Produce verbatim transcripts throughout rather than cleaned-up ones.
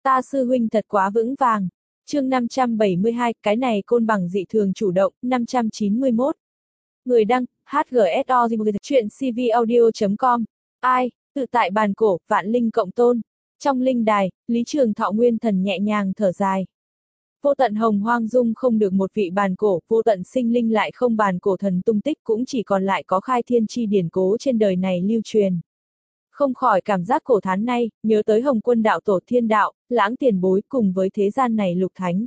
Ta sư huynh thật quá vững vàng. Chương năm trăm bảy mươi hai, cái này côn bằng dị thường chủ động, năm trăm chín mươi mốt. Người đăng, hát giê ét o, chuyện cvaudio chấm com. Ai, tự tại bàn cổ, vạn linh cộng tôn. Trong linh đài, Lý Trường Thọ nguyên thần nhẹ nhàng thở dài. Vô tận hồng hoang dung không được một vị bàn cổ, vô tận sinh linh lại không bàn cổ thần tung tích, cũng chỉ còn lại có khai thiên chi điển cố trên đời này lưu truyền. Không khỏi cảm giác cổ thán nay, nhớ tới Hồng Quân đạo tổ thiên đạo, lãng tiền bối cùng với thế gian này lục thánh.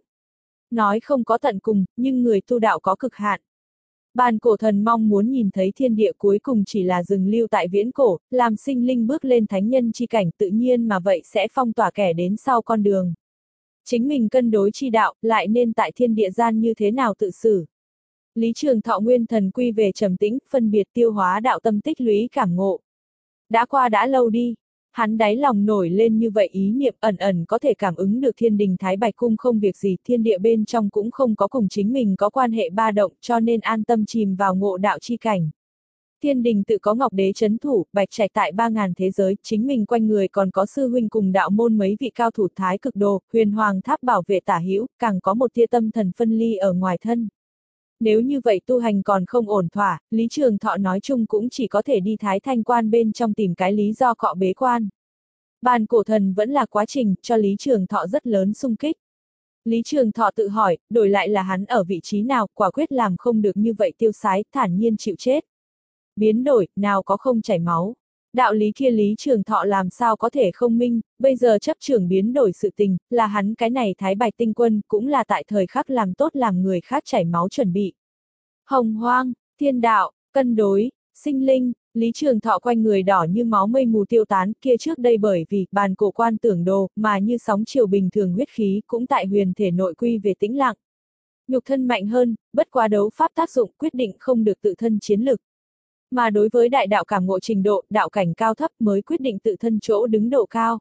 Nói không có tận cùng, nhưng người tu đạo có cực hạn. Bàn cổ thần mong muốn nhìn thấy thiên địa cuối cùng chỉ là dừng lưu tại viễn cổ, làm sinh linh bước lên thánh nhân chi cảnh, tự nhiên mà vậy sẽ phong tỏa kẻ đến sau con đường. Chính mình cân đối chi đạo, lại nên tại thiên địa gian như thế nào tự xử. Lý Trường Thọ nguyên thần quy về trầm tĩnh, phân biệt tiêu hóa đạo tâm tích lũy cảm ngộ. Đã qua đã lâu đi, hắn đáy lòng nổi lên như vậy ý niệm, ẩn ẩn có thể cảm ứng được thiên đình Thái Bạch Cung không việc gì, thiên địa bên trong cũng không có cùng chính mình có quan hệ ba động, cho nên an tâm chìm vào ngộ đạo chi cảnh. Thiên đình tự có Ngọc Đế trấn thủ, Bạch Trạch tại ba ngàn thế giới, chính mình quanh người còn có sư huynh cùng đạo môn mấy vị cao thủ Thái Cực Đồ, Huyền Hoàng Tháp bảo vệ tả hữu, càng có một tia tâm thần phân ly ở ngoài thân. Nếu như vậy tu hành còn không ổn thỏa, Lý Trường Thọ nói chung cũng chỉ có thể đi Thái Thanh Quan bên trong tìm cái lý do cọ bế quan. Bàn cổ thần vẫn là quá trình, cho Lý Trường Thọ rất lớn xung kích. Lý Trường Thọ tự hỏi, đổi lại là hắn ở vị trí nào, quả quyết làm không được như vậy tiêu sái, thản nhiên chịu chết. Biến đổi, nào có không chảy máu. Đạo lý kia Lý Trường Thọ làm sao có thể không minh, bây giờ chấp trưởng biến đổi sự tình, là hắn cái này Thái Bạch Tinh Quân, cũng là tại thời khắc làm tốt làm người khác chảy máu chuẩn bị. Hồng hoang, thiên đạo, cân đối, sinh linh, Lý Trường Thọ quanh người đỏ như máu mây mù tiêu tán, kia trước đây bởi vì bàn cổ quan tưởng đồ, mà như sóng chiều bình thường huyết khí, cũng tại huyền thể nội quy về tĩnh lặng. Nhục thân mạnh hơn, bất quá đấu pháp tác dụng quyết định không được tự thân chiến lực. Mà đối với đại đạo cảm ngộ trình độ, đạo cảnh cao thấp mới quyết định tự thân chỗ đứng độ cao.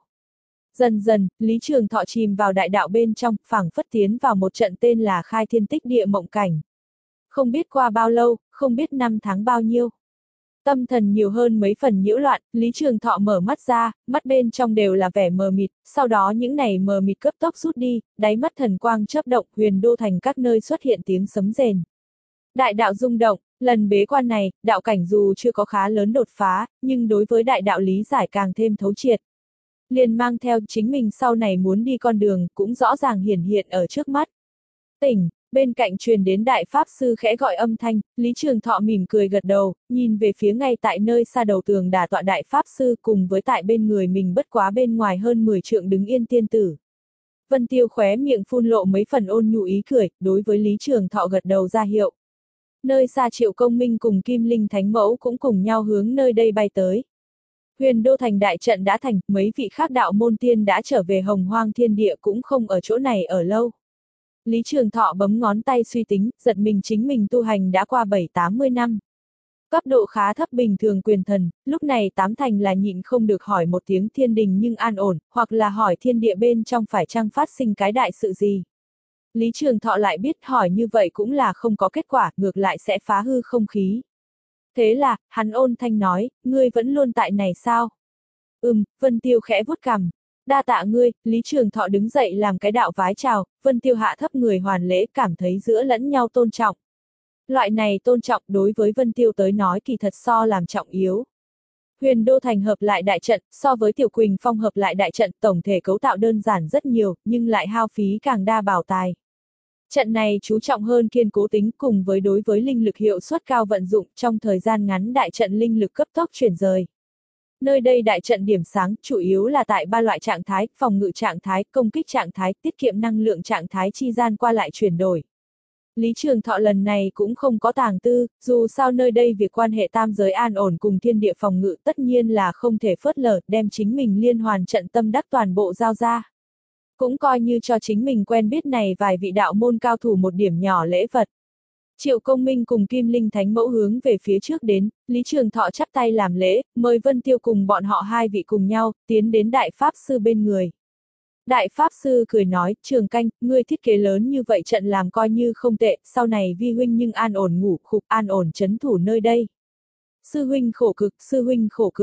Dần dần, Lý Trường Thọ chìm vào đại đạo bên trong, phảng phất tiến vào một trận tên là khai thiên tích địa mộng cảnh. Không biết qua bao lâu, không biết năm tháng bao nhiêu. Tâm thần nhiều hơn mấy phần nhiễu loạn, Lý Trường Thọ mở mắt ra, mắt bên trong đều là vẻ mờ mịt, sau đó những này mờ mịt cấp tốc rút đi, đáy mắt thần quang chớp động, huyền đô thành các nơi xuất hiện tiếng sấm rền. Đại đạo rung động, lần bế quan này, đạo cảnh dù chưa có khá lớn đột phá, nhưng đối với đại đạo lý giải càng thêm thấu triệt. Liền mang theo chính mình sau này muốn đi con đường, cũng rõ ràng hiển hiện ở trước mắt. Tỉnh, bên cạnh truyền đến đại pháp sư khẽ gọi âm thanh, Lý Trường Thọ mỉm cười gật đầu, nhìn về phía ngay tại nơi xa đầu tường đà tọa đại pháp sư cùng với tại bên người mình bất quá bên ngoài hơn mười trượng đứng yên tiên tử. Vân Tiêu khóe miệng phun lộ mấy phần ôn nhu ý cười, đối với Lý Trường Thọ gật đầu ra hiệu. Nơi xa Triệu Công Minh cùng Kim Linh Thánh Mẫu cũng cùng nhau hướng nơi đây bay tới. Huyền Đô Thành đại trận đã thành, mấy vị khác đạo môn tiên đã trở về hồng hoang thiên địa cũng không ở chỗ này ở lâu. Lý Trường Thọ bấm ngón tay suy tính, giật mình chính mình tu hành đã qua bảy tám mươi năm. Cấp độ khá thấp bình thường quyền thần, lúc này tám thành là nhịn không được hỏi một tiếng thiên đình nhưng an ổn, hoặc là hỏi thiên địa bên trong phải chăng phát sinh cái đại sự gì. Lý Trường Thọ lại biết hỏi như vậy cũng là không có kết quả, ngược lại sẽ phá hư không khí. Thế là, hắn ôn thanh nói, ngươi vẫn luôn tại này sao? Ừm, Vân Tiêu khẽ vuốt cằm. Đa tạ ngươi, Lý Trường Thọ đứng dậy làm cái đạo vái chào, Vân Tiêu hạ thấp người hoàn lễ, cảm thấy giữa lẫn nhau tôn trọng. Loại này tôn trọng đối với Vân Tiêu tới nói kỳ thật so làm trọng yếu. Huyền Đô Thành hợp lại đại trận, so với Tiểu Quỳnh Phong hợp lại đại trận tổng thể cấu tạo đơn giản rất nhiều, nhưng lại hao phí càng đa bảo tài. Trận này chú trọng hơn kiên cố tính cùng với đối với linh lực hiệu suất cao vận dụng trong thời gian ngắn đại trận linh lực cấp tốc chuyển rời. Nơi đây đại trận điểm sáng chủ yếu là tại ba loại trạng thái, phòng ngự trạng thái, công kích trạng thái, tiết kiệm năng lượng trạng thái chi gian qua lại chuyển đổi. Lý Trường Thọ lần này cũng không có tàng tư, dù sao nơi đây việc quan hệ tam giới an ổn cùng thiên địa phòng ngự tất nhiên là không thể phớt lờ, đem chính mình liên hoàn trận tâm đắc toàn bộ giao ra. Cũng coi như cho chính mình quen biết này vài vị đạo môn cao thủ một điểm nhỏ lễ vật. Triệu Công Minh cùng Kim Linh Thánh Mẫu hướng về phía trước đến, Lý Trường Thọ chắp tay làm lễ, mời Vân Tiêu cùng bọn họ hai vị cùng nhau, tiến đến Đại Pháp Sư bên người. Đại Pháp Sư cười nói, Trường Canh, ngươi thiết kế lớn như vậy trận làm coi như không tệ, sau này vi huynh nhưng an ổn ngủ khục, an ổn trấn thủ nơi đây. Sư huynh khổ cực, sư huynh khổ cực.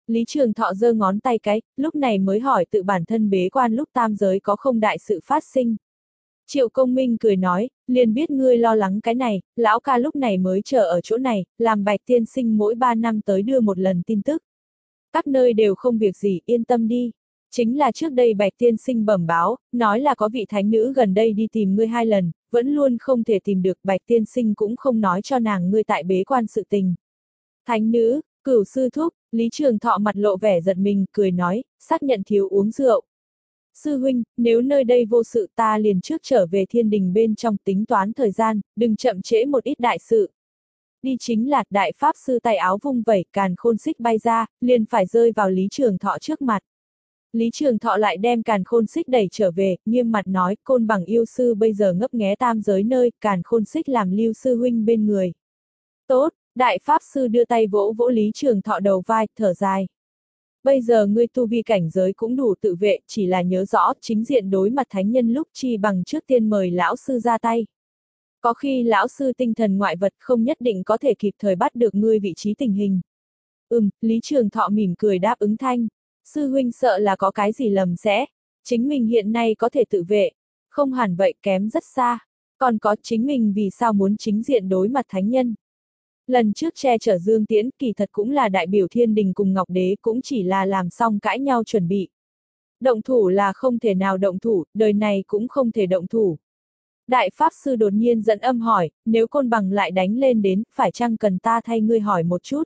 Lý Trường Thọ giơ ngón tay cái, lúc này mới hỏi tự bản thân bế quan lúc tam giới có không đại sự phát sinh. Triệu Công Minh cười nói, liền biết ngươi lo lắng cái này, lão ca lúc này mới chờ ở chỗ này, làm Bạch tiên sinh mỗi ba năm tới đưa một lần tin tức. Các nơi đều không việc gì, yên tâm đi. Chính là trước đây Bạch tiên sinh bẩm báo, nói là có vị thánh nữ gần đây đi tìm ngươi hai lần, vẫn luôn không thể tìm được, Bạch tiên sinh cũng không nói cho nàng ngươi tại bế quan sự tình. Thánh nữ, Cửu sư thúc, Lý Trường Thọ mặt lộ vẻ giật mình, cười nói, xác nhận thiếu uống rượu. Sư huynh, nếu nơi đây vô sự ta liền trước trở về thiên đình bên trong tính toán thời gian, đừng chậm trễ một ít đại sự. Đi chính là đại pháp sư tay áo vung vẩy, càn khôn xích bay ra, liền phải rơi vào Lý Trường Thọ trước mặt. Lý Trường Thọ lại đem càn khôn xích đẩy trở về, nghiêm mặt nói, Côn Bằng yêu sư bây giờ ngấp nghé tam giới nơi, càn khôn xích làm lưu sư huynh bên người. Tốt, đại pháp sư đưa tay vỗ vỗ Lý Trường Thọ đầu vai, thở dài. Bây giờ ngươi tu vi cảnh giới cũng đủ tự vệ, chỉ là nhớ rõ, chính diện đối mặt thánh nhân lúc chi bằng trước tiên mời lão sư ra tay. Có khi lão sư tinh thần ngoại vật không nhất định có thể kịp thời bắt được ngươi vị trí tình hình. Ừm, Lý Trường Thọ mỉm cười đáp ứng thanh. Sư huynh sợ là có cái gì lầm sẽ. Chính mình hiện nay có thể tự vệ. Không hẳn vậy, kém rất xa. Còn có chính mình vì sao muốn chính diện đối mặt thánh nhân. Lần trước che chở Dương Tiễn kỳ thật cũng là đại biểu thiên đình cùng Ngọc Đế, cũng chỉ là làm xong cãi nhau chuẩn bị. Động thủ là không thể nào động thủ, đời này cũng không thể động thủ. Đại Pháp Sư đột nhiên dẫn âm hỏi, nếu Côn Bằng lại đánh lên đến, phải chăng cần ta thay ngươi hỏi một chút?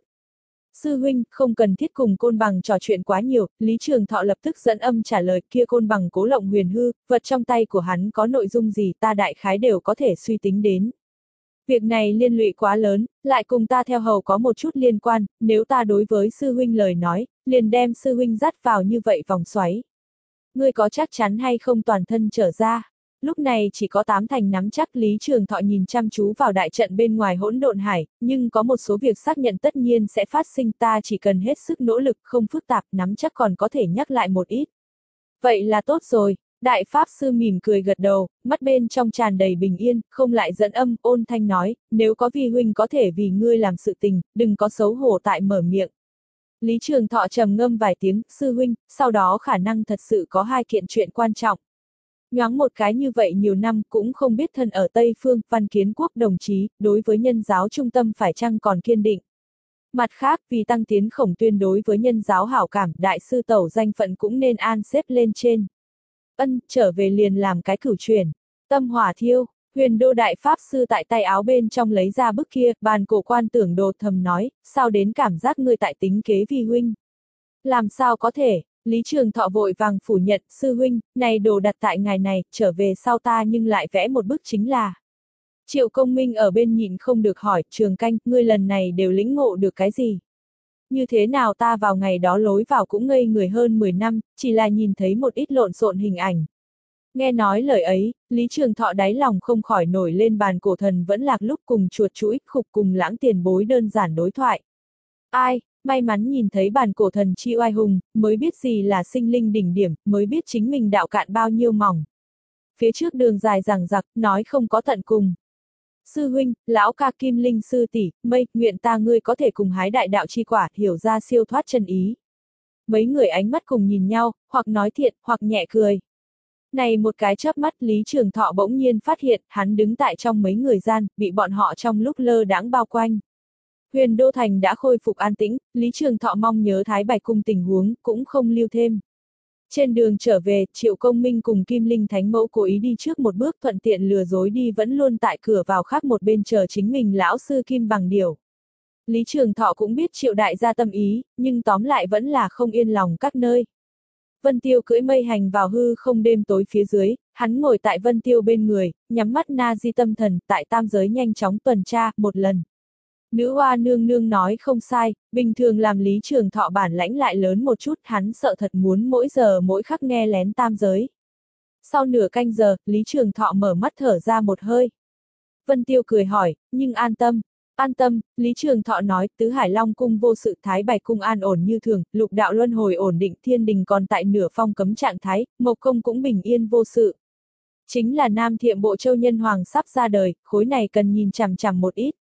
Sư huynh, không cần thiết cùng Côn Bằng trò chuyện quá nhiều, Lý Trường Thọ lập tức dẫn âm trả lời, kia Côn Bằng cố lộng huyền hư, vật trong tay của hắn có nội dung gì ta đại khái đều có thể suy tính đến. Việc này liên lụy quá lớn, lại cùng ta theo hầu có một chút liên quan, nếu ta đối với sư huynh lời nói, liền đem sư huynh dắt vào như vậy vòng xoáy. Ngươi có chắc chắn hay không toàn thân trở ra? Lúc này chỉ có tám thành nắm chắc. Lý Trường Thọ nhìn chăm chú vào đại trận bên ngoài hỗn độn hải, nhưng có một số việc xác nhận tất nhiên sẽ phát sinh, ta chỉ cần hết sức nỗ lực, không phức tạp, nắm chắc còn có thể nhắc lại một ít. Vậy là tốt rồi. Đại Pháp Sư mỉm cười gật đầu, mắt bên trong tràn đầy bình yên, không lại dẫn âm, ôn thanh nói, nếu có vi huynh có thể vì ngươi làm sự tình, đừng có xấu hổ tại mở miệng. Lý Trường Thọ trầm ngâm vài tiếng, sư huynh, sau đó khả năng thật sự có hai kiện chuyện quan trọng. Nhoáng một cái như vậy nhiều năm cũng không biết thân ở Tây Phương, Văn Kiến Quốc đồng chí, đối với nhân giáo trung tâm phải chăng còn kiên định. Mặt khác, vì tăng tiến Khổng Tuyên đối với nhân giáo hảo cảm, đại sư tẩu danh phận cũng nên an xếp lên trên. Ân, trở về liền làm cái cửu chuyển. Tâm hỏa thiêu, Huyền Đô đại pháp sư tại tay áo bên trong lấy ra bức kia, bàn cổ quan tưởng đồ thầm nói, sao đến cảm giác ngươi tại tính kế vi huynh. Làm sao có thể, Lý Trường Thọ vội vàng phủ nhận, sư huynh, này đồ đặt tại ngài này, trở về sau ta nhưng lại vẽ một bức chính là. Triệu Công Minh ở bên nhịn không được hỏi, Trường Canh, ngươi lần này đều lĩnh ngộ được cái gì? Như thế nào ta vào ngày đó lối vào cũng ngây người hơn mười năm, chỉ là nhìn thấy một ít lộn xộn hình ảnh. Nghe nói lời ấy, Lý Trường Thọ đáy lòng không khỏi nổi lên bàn cổ thần vẫn lạc lúc cùng chuột chuỗi khục cùng lãng tiền bối đơn giản đối thoại. Ai, may mắn nhìn thấy bàn cổ thần chi oai hùng, mới biết gì là sinh linh đỉnh điểm, mới biết chính mình đạo cạn bao nhiêu mỏng. Phía trước đường dài dằng dặc, nói không có tận cùng. Sư huynh, lão ca Kim Linh sư tỷ, mây, nguyện ta ngươi có thể cùng hái đại đạo chi quả, hiểu ra siêu thoát chân ý. Mấy người ánh mắt cùng nhìn nhau, hoặc nói thiện, hoặc nhẹ cười. Này một cái chớp mắt Lý Trường Thọ bỗng nhiên phát hiện, hắn đứng tại trong mấy người gian, bị bọn họ trong lúc lơ đãng bao quanh. Huyền Đô Thành đã khôi phục an tĩnh, Lý Trường Thọ mong nhớ Thái Bạch Cung tình huống, cũng không lưu thêm. Trên đường trở về, Triệu Công Minh cùng Kim Linh Thánh Mẫu cố ý đi trước một bước thuận tiện lừa dối đi vẫn luôn tại cửa vào khác một bên chờ chính mình lão sư Kim Bằng Điểu. Lý Trường Thọ cũng biết Triệu đại gia tâm ý, nhưng tóm lại vẫn là không yên lòng các nơi. Vân Tiêu cưỡi mây hành vào hư không đêm tối phía dưới, hắn ngồi tại Vân Tiêu bên người, nhắm mắt na di tâm thần, tại tam giới nhanh chóng tuần tra, một lần. Nữ oa nương nương nói không sai, bình thường làm Lý Trường Thọ bản lãnh lại lớn một chút, hắn sợ thật muốn mỗi giờ mỗi khắc nghe lén tam giới. Sau nửa canh giờ, Lý Trường Thọ mở mắt thở ra một hơi. Vân Tiêu cười hỏi, nhưng an tâm. An tâm, Lý Trường Thọ nói, Tứ Hải Long cung vô sự, Thái Bạch cung an ổn như thường, lục đạo luân hồi ổn định, thiên đình còn tại nửa phong cấm trạng thái, Mộc Công cũng bình yên vô sự. Chính là Nam Thiệm Bộ Châu Nhân Hoàng sắp ra đời, khối này cần nhìn chằm chằm một ít.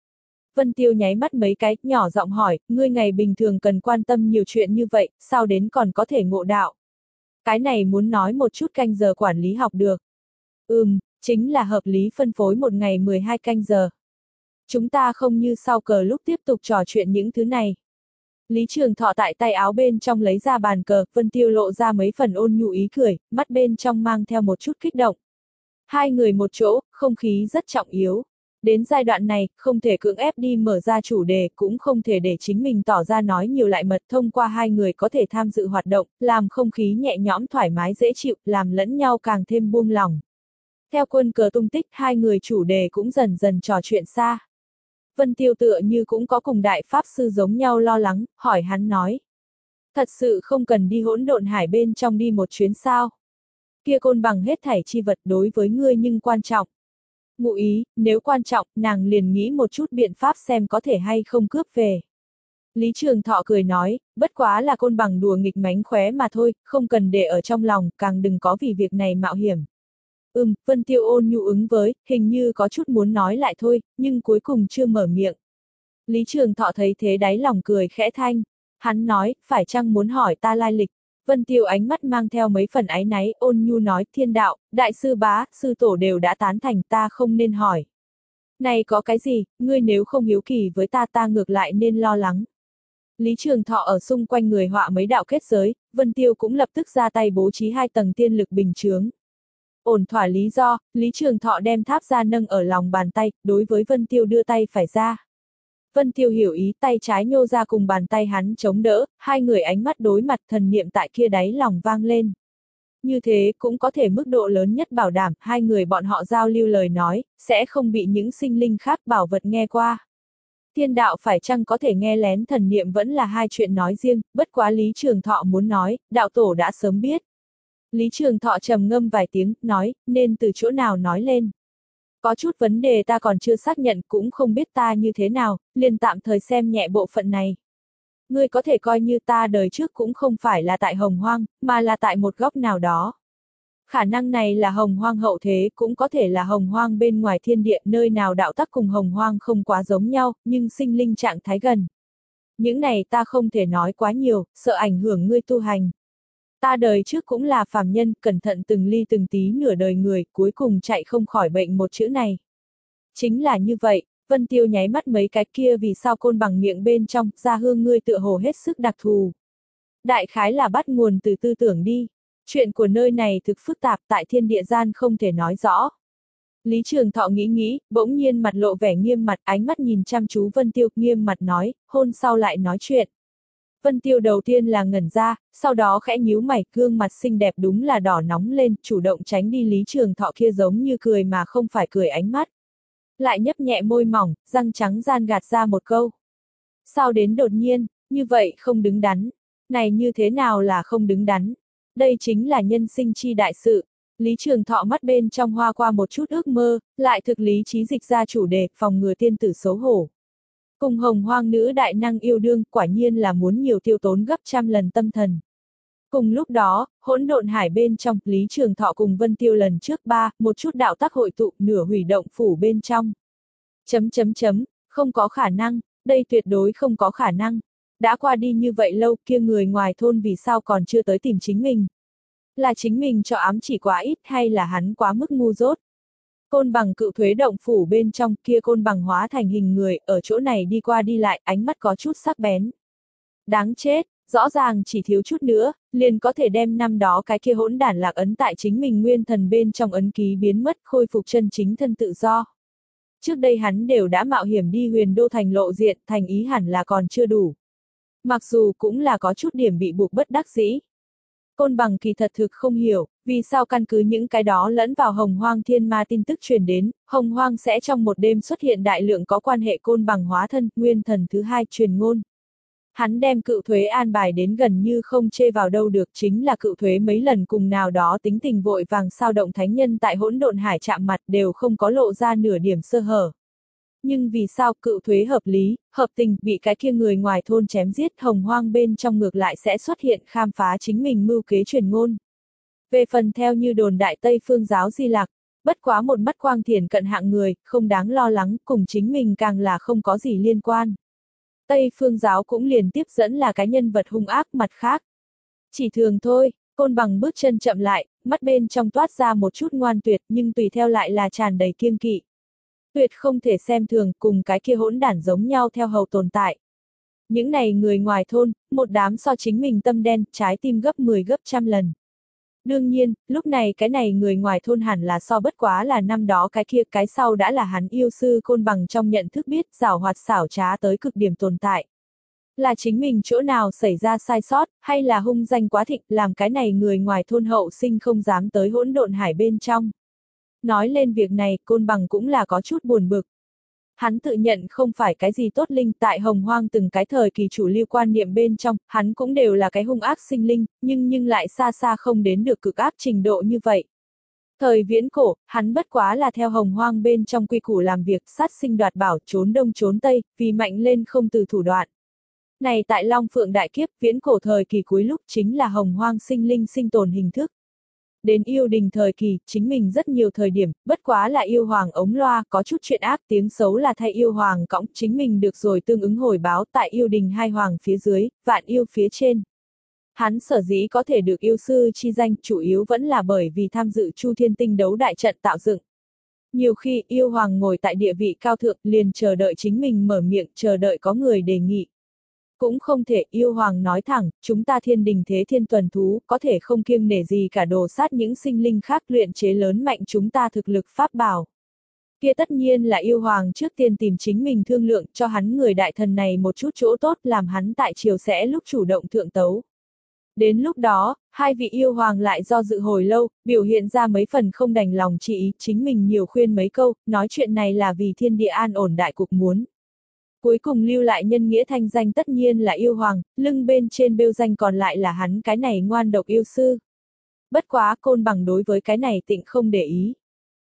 Vân Tiêu nháy mắt mấy cái, nhỏ giọng hỏi, ngươi ngày bình thường cần quan tâm nhiều chuyện như vậy, sao đến còn có thể ngộ đạo? Cái này muốn nói một chút canh giờ quản lý học được. Ừm, chính là hợp lý phân phối một ngày mười hai canh giờ. Chúng ta không như sau cờ lúc tiếp tục trò chuyện những thứ này. Lý Trường Thọ tại tay áo bên trong lấy ra bàn cờ, Vân Tiêu lộ ra mấy phần ôn nhu ý cười, mắt bên trong mang theo một chút kích động. Hai người một chỗ, không khí rất trọng yếu. Đến giai đoạn này, không thể cưỡng ép đi mở ra chủ đề, cũng không thể để chính mình tỏ ra nói nhiều lại mật, thông qua hai người có thể tham dự hoạt động, làm không khí nhẹ nhõm thoải mái dễ chịu, làm lẫn nhau càng thêm buông lòng. Theo quân cờ tung tích, hai người chủ đề cũng dần dần trò chuyện xa. Vân Tiêu tựa như cũng có cùng đại pháp sư giống nhau lo lắng, hỏi hắn nói. Thật sự không cần đi hỗn độn hải bên trong đi một chuyến sao? Kia côn bằng hết thảy chi vật đối với ngươi nhưng quan trọng. Ngụ ý, nếu quan trọng, nàng liền nghĩ một chút biện pháp xem có thể hay không cướp về. Lý Trường Thọ cười nói, bất quá là côn bằng đùa nghịch mánh khóe mà thôi, không cần để ở trong lòng, càng đừng có vì việc này mạo hiểm. Ừm, Vân Tiêu ôn nhu ứng với, hình như có chút muốn nói lại thôi, nhưng cuối cùng chưa mở miệng. Lý Trường Thọ thấy thế đáy lòng cười khẽ thanh. Hắn nói, phải chăng muốn hỏi ta lai lịch? Vân Tiêu ánh mắt mang theo mấy phần áy náy, ôn nhu nói, thiên đạo, đại sư bá, sư tổ đều đã tán thành, ta không nên hỏi. Này có cái gì, ngươi nếu không hiếu kỳ với ta ta ngược lại nên lo lắng. Lý Trường Thọ ở xung quanh người họa mấy đạo kết giới, Vân Tiêu cũng lập tức ra tay bố trí hai tầng tiên lực bình chướng. Ổn thỏa lý do, Lý Trường Thọ đem tháp ra nâng ở lòng bàn tay, đối với Vân Tiêu đưa tay phải ra. Vân Tiêu hiểu ý, tay trái nhô ra cùng bàn tay hắn chống đỡ, hai người ánh mắt đối mặt, thần niệm tại kia đáy lòng vang lên. Như thế cũng có thể mức độ lớn nhất bảo đảm hai người bọn họ giao lưu lời nói, sẽ không bị những sinh linh khác bảo vật nghe qua. Thiên đạo phải chăng có thể nghe lén thần niệm vẫn là hai chuyện nói riêng, bất quá Lý Trường Thọ muốn nói, đạo tổ đã sớm biết. Lý Trường Thọ trầm ngâm vài tiếng, nói, nên từ chỗ nào nói lên. Có chút vấn đề ta còn chưa xác nhận, cũng không biết ta như thế nào, liền tạm thời xem nhẹ bộ phận này. Ngươi có thể coi như ta đời trước cũng không phải là tại Hồng Hoang, mà là tại một góc nào đó. Khả năng này là Hồng Hoang hậu thế, cũng có thể là Hồng Hoang bên ngoài thiên địa, nơi nào đạo tắc cùng Hồng Hoang không quá giống nhau, nhưng sinh linh trạng thái gần. Những này ta không thể nói quá nhiều, sợ ảnh hưởng ngươi tu hành. Ta đời trước cũng là phàm nhân, cẩn thận từng ly từng tí nửa đời người, cuối cùng chạy không khỏi bệnh một chữ này. Chính là như vậy, Vân Tiêu nháy mắt mấy cái kia vì sao côn bằng miệng bên trong, ra hương ngươi tựa hồ hết sức đặc thù. Đại khái là bắt nguồn từ tư tưởng đi. Chuyện của nơi này thực phức tạp, tại thiên địa gian không thể nói rõ. Lý Trường Thọ nghĩ nghĩ, bỗng nhiên mặt lộ vẻ nghiêm mặt, ánh mắt nhìn chăm chú Vân Tiêu, nghiêm mặt nói, hôn sau lại nói chuyện. Vân Tiêu đầu tiên là ngẩn ra, sau đó khẽ nhíu mày, gương mặt xinh đẹp đúng là đỏ nóng lên, chủ động tránh đi Lý Trường Thọ kia giống như cười mà không phải cười ánh mắt. Lại nhấp nhẹ môi mỏng, răng trắng gian gạt ra một câu. Sao đến đột nhiên, như vậy không đứng đắn. Này như thế nào là không đứng đắn? Đây chính là nhân sinh chi đại sự. Lý Trường Thọ mắt bên trong hoa qua một chút ước mơ, lại thực lý trí dịch ra chủ đề, phòng ngừa tiên tử xấu hổ. Cùng Hồng Hoang nữ đại năng yêu đương, quả nhiên là muốn nhiều tiêu tốn gấp trăm lần tâm thần. Cùng lúc đó, hỗn độn hải bên trong, Lý Trường Thọ cùng Vân Tiêu lần trước ba, một chút đạo tác hội tụ, nửa hủy động phủ bên trong. Chấm chấm chấm, không có khả năng, đây tuyệt đối không có khả năng. Đã qua đi như vậy lâu, kia người ngoài thôn vì sao còn chưa tới tìm chính mình? Là chính mình cho ám chỉ quá ít hay là hắn quá mức ngu dốt? Côn bằng cự thuế động phủ bên trong, kia côn bằng hóa thành hình người, ở chỗ này đi qua đi lại, ánh mắt có chút sắc bén. Đáng chết, rõ ràng chỉ thiếu chút nữa, liền có thể đem năm đó cái kia hỗn đản lạc ấn tại chính mình nguyên thần bên trong ấn ký biến mất, khôi phục chân chính thân tự do. Trước đây hắn đều đã mạo hiểm đi Huyền Đô thành lộ diện, thành ý hẳn là còn chưa đủ. Mặc dù cũng là có chút điểm bị buộc bất đắc dĩ. Côn bằng kỳ thật thực không hiểu, vì sao căn cứ những cái đó lẫn vào Hồng Hoang thiên ma tin tức truyền đến, Hồng Hoang sẽ trong một đêm xuất hiện đại lượng có quan hệ côn bằng hóa thân, nguyên thần thứ hai truyền ngôn. Hắn đem cựu thuế an bài đến gần như không chê vào đâu được, chính là cựu thuế mấy lần cùng nào đó tính tình vội vàng sao động thánh nhân tại hỗn độn hải chạm mặt đều không có lộ ra nửa điểm sơ hở. Nhưng vì sao cựu thuế hợp lý, hợp tình, bị cái kia người ngoài thôn chém giết, Hồng Hoang bên trong ngược lại sẽ xuất hiện khám phá chính mình mưu kế truyền ngôn. Về phần theo như đồn đại Tây Phương giáo Di Lặc, Bất quá một mắt quang thiền cận hạng người, không đáng lo lắng, cùng chính mình càng là không có gì liên quan. Tây Phương giáo cũng liền tiếp dẫn là cái nhân vật hung ác mặt khác. Chỉ thường thôi, Côn Bằng bước chân chậm lại, mắt bên trong toát ra một chút ngoan tuyệt nhưng tùy theo lại là tràn đầy kiêng kỵ. Tuyệt không thể xem thường, cùng cái kia hỗn đản giống nhau theo hầu tồn tại. Những này người ngoài thôn, một đám so chính mình tâm đen, trái tim gấp mười gấp trăm lần. Đương nhiên, lúc này cái này người ngoài thôn hẳn là so bất quá là năm đó cái kia, cái sau đã là hắn yêu sư Côn Bằng trong nhận thức biết, giảo hoạt xảo trá tới cực điểm tồn tại. Là chính mình chỗ nào xảy ra sai sót, hay là hung danh quá thịnh, làm cái này người ngoài thôn hậu sinh không dám tới hỗn độn hải bên trong. Nói lên việc này, Côn Bằng cũng là có chút buồn bực. Hắn tự nhận không phải cái gì tốt linh, tại Hồng Hoang từng cái thời kỳ chủ lưu quan niệm bên trong, hắn cũng đều là cái hung ác sinh linh, nhưng nhưng lại xa xa không đến được cực ác trình độ như vậy. Thời viễn cổ, hắn bất quá là theo Hồng Hoang bên trong quy củ làm việc, sát sinh đoạt bảo, trốn đông trốn tây, vì mạnh lên không từ thủ đoạn. Này tại Long Phượng Đại Kiếp, viễn cổ thời kỳ cuối lúc chính là Hồng Hoang sinh linh sinh tồn hình thức. Đến yêu đình thời kỳ, chính mình rất nhiều thời điểm, bất quá là yêu hoàng ống loa, có chút chuyện ác, tiếng xấu là thay yêu hoàng cõng, chính mình được rồi tương ứng hồi báo tại yêu đình hai hoàng phía dưới, vạn yêu phía trên. Hắn sở dĩ có thể được yêu sư chi danh, chủ yếu vẫn là bởi vì tham dự Chu Thiên Tinh đấu đại trận tạo dựng. Nhiều khi, yêu hoàng ngồi tại địa vị cao thượng, liền chờ đợi chính mình mở miệng, chờ đợi có người đề nghị. Cũng không thể, yêu hoàng nói thẳng, chúng ta thiên đình thế thiên tuần thú, có thể không kiêng nể gì cả đồ sát những sinh linh khác luyện chế lớn mạnh chúng ta thực lực pháp bảo. Kia tất nhiên là yêu hoàng trước tiên tìm chính mình thương lượng cho hắn người đại thần này một chút chỗ tốt làm hắn tại triều sẽ lúc chủ động thượng tấu. Đến lúc đó, hai vị yêu hoàng lại do dự hồi lâu, biểu hiện ra mấy phần không đành lòng chỉ ý, chính mình nhiều khuyên mấy câu, nói chuyện này là vì thiên địa an ổn đại cục muốn. Cuối cùng lưu lại nhân nghĩa thanh danh tất nhiên là yêu hoàng, lưng bên trên bêu danh còn lại là hắn cái này ngoan độc yêu sư. Bất quá Côn Bằng đối với cái này tịnh không để ý.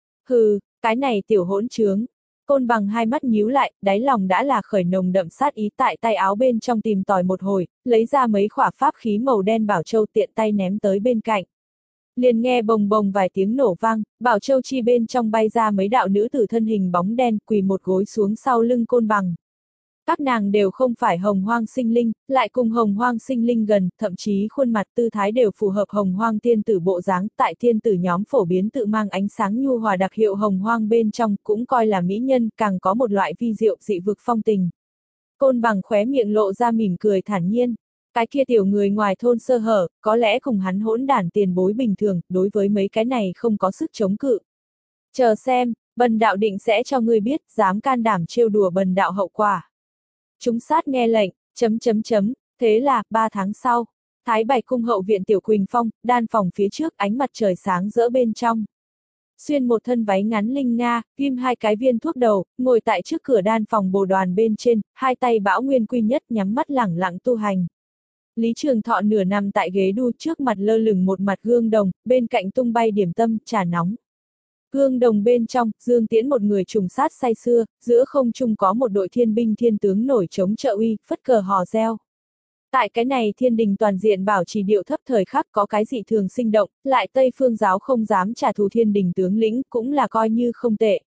Hừ, cái này tiểu hỗn trướng. Côn Bằng hai mắt nhíu lại, đáy lòng đã là khởi nồng đậm sát ý tại tay áo bên trong tìm tòi một hồi, lấy ra mấy khỏa pháp khí màu đen bảo châu tiện tay ném tới bên cạnh. Liền nghe bồng bồng vài tiếng nổ vang, bảo châu chi bên trong bay ra mấy đạo nữ tử thân hình bóng đen quỳ một gối xuống sau lưng Côn Bằng. Các nàng đều không phải hồng hoang sinh linh, lại cùng hồng hoang sinh linh gần, thậm chí khuôn mặt tư thái đều phù hợp hồng hoang tiên tử bộ dáng, tại tiên tử nhóm phổ biến tự mang ánh sáng nhu hòa đặc hiệu hồng hoang bên trong, cũng coi là mỹ nhân, càng có một loại vi diệu dị vực phong tình. Côn Bằng khóe miệng lộ ra mỉm cười thản nhiên, cái kia tiểu người ngoài thôn sơ hở, có lẽ cùng hắn hỗn đản tiền bối bình thường, đối với mấy cái này không có sức chống cự. Chờ xem, bần đạo định sẽ cho ngươi biết, dám can đảm trêu đùa bần đạo hậu quả. Chúng sát nghe lệnh, chấm chấm chấm, thế là, ba tháng sau, Thái Bạch cung hậu viện Tiểu Quỳnh Phong, đan phòng phía trước ánh mặt trời sáng rỡ bên trong. Xuyên một thân váy ngắn linh nga, ghim hai cái viên thuốc đầu, ngồi tại trước cửa đan phòng bồ đoàn bên trên, hai tay bão nguyên quy nhất nhắm mắt lẳng lặng tu hành. Lý Trường Thọ nửa nằm tại ghế đu trước mặt lơ lửng một mặt gương đồng, bên cạnh tung bay điểm tâm, trà nóng. Gương đồng bên trong, Dương Tiễn một người trùng sát say sưa, giữa không trung có một đội thiên binh thiên tướng nổi chống trợ uy, phất cờ hò reo. Tại cái này thiên đình toàn diện bảo trì điệu thấp thời khắc có cái dị thường sinh động, lại Tây Phương giáo không dám trả thù thiên đình tướng lĩnh, cũng là coi như không tệ.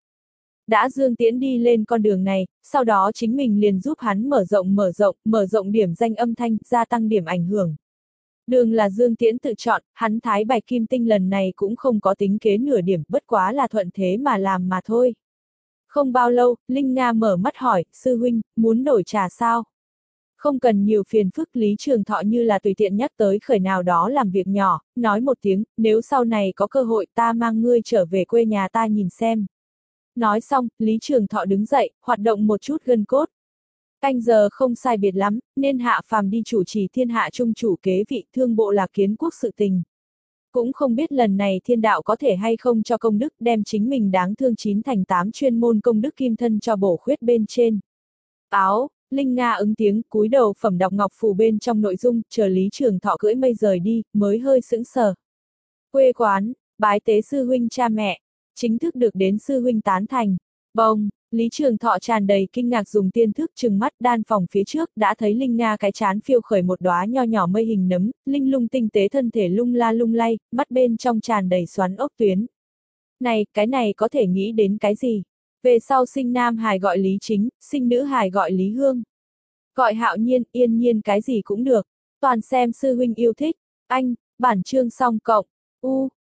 Đã Dương Tiễn đi lên con đường này, sau đó chính mình liền giúp hắn mở rộng mở rộng, mở rộng điểm danh âm thanh, gia tăng điểm ảnh hưởng. Đường là Dương Tiễn tự chọn, hắn Thái Bạch Kim Tinh lần này cũng không có tính kế nửa điểm, bất quá là thuận thế mà làm mà thôi. Không bao lâu, Linh Nga mở mắt hỏi, sư huynh, muốn đổi trà sao? Không cần nhiều phiền phức, Lý Trường Thọ như là tùy tiện nhắc tới khởi nào đó làm việc nhỏ, nói một tiếng, nếu sau này có cơ hội ta mang ngươi trở về quê nhà ta nhìn xem. Nói xong, Lý Trường Thọ đứng dậy, hoạt động một chút gân cốt. Canh giờ không sai biệt lắm, nên hạ phàm đi chủ trì thiên hạ trung chủ kế vị thương bộ lạc kiến quốc sự tình. Cũng không biết lần này thiên đạo có thể hay không cho công đức đem chính mình đáng thương chín thành tám chuyên môn công đức kim thân cho bổ khuyết bên trên. Áo, Linh Nga ứng tiếng cúi đầu phẩm đọc ngọc phù bên trong nội dung, chờ Lý Trường Thọ cưỡi mây rời đi, mới hơi sững sờ. Quê quán, bái tế sư huynh cha mẹ, chính thức được đến sư huynh tán thành. Bông! Lý Trường Thọ tràn đầy kinh ngạc dùng tiên thức trừng mắt đan phòng phía trước đã thấy Linh Nga cái chán phiêu khởi một đóa nho nhỏ mây hình nấm, linh lung tinh tế thân thể lung la lung lay, mắt bên trong tràn đầy xoắn ốc tuyến. Này, cái này có thể nghĩ đến cái gì? Về sau sinh nam hài gọi Lý Chính, sinh nữ hài gọi Lý Hương. Gọi Hạo Nhiên, Yên Nhiên cái gì cũng được. Toàn xem sư huynh yêu thích. Anh, bản chương xong cộng. U.